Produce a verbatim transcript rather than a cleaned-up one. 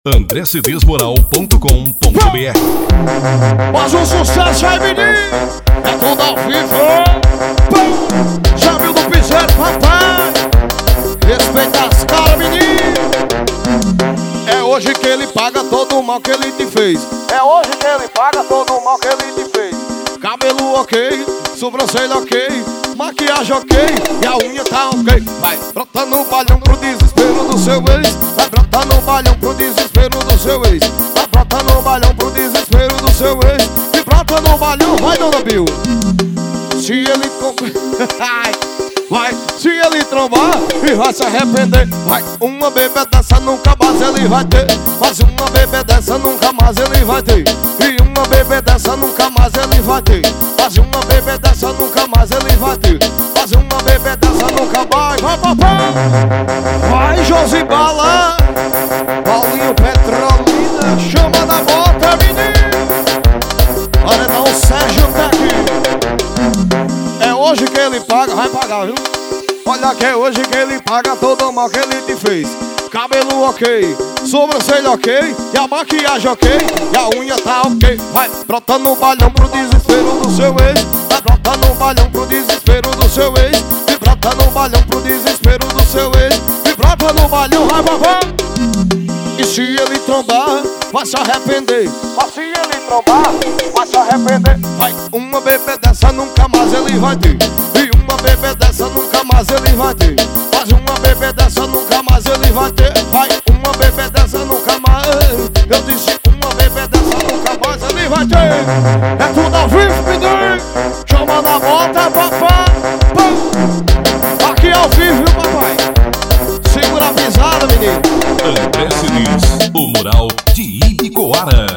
andré cedês moral ponto com ponto br. Mas o sucesso aí, menino, é tudo ao vivo. Pum! Já viu do piseiro, papai? Respeita as caras, menino. É hoje que ele paga todo o mal que ele te fez. É hoje que ele paga todo o mal que ele te fez. Cabelo ok, sobrancelha ok, maquiagem ok, e a unha tá ok. Vai brotar no balhão pro desespero do seu ex. Vai brotar no balhão pro desespero do seu ex. Vai brotar no balhão pro desespero do seu ex. E brota no balhão, vai, dona Bill. Se ele vai, vai, se ele trombar e vai se arrepender. Vai, uma bebê dessa nunca mais ele vai ter. Mas uma bebê dessa nunca mais ele vai ter. E uma bebê dessa nunca mais ele vai ter. Mas uma bebê dessa nunca mais ele vai ter. Mas uma bebê dessa nunca mais. Vai, papai! Vai, Josibala! Paulinho Petrolina, chama da bota, menino! Paredão Sérgio Tec. É hoje que ele paga, vai pagar, viu? Olha que é hoje que ele paga todo o mal que ele te fez. Cabelo ok, sobrancelha ok, e a maquiagem ok, e a unha tá ok. Vai brotar no balhão pro desespero do seu ex. Vai brotar no balhão pro desespero do seu ex. E brota no balhão pro desespero do seu ex. E brota no balhão, vai, babá. E se ele trombar, vai se arrepender. Mas se ele trombar, vai se arrepender. Vai, uma bebê dessa nunca mais ele vai ter. E uma bebê dessa nunca mais ele vai ter. Mas uma bebê dessa nunca mais ele vai ter. Vai, uma bebê dessa nunca mais. Eu disse uma bebê dessa nunca mais ele vai ter. É tudo ao vivo, menino. Chama na bota, papai. Pum. Aqui ao vivo, viu, papai? Segura a pisada, menino. André Cedês, o moral de Ibicoara.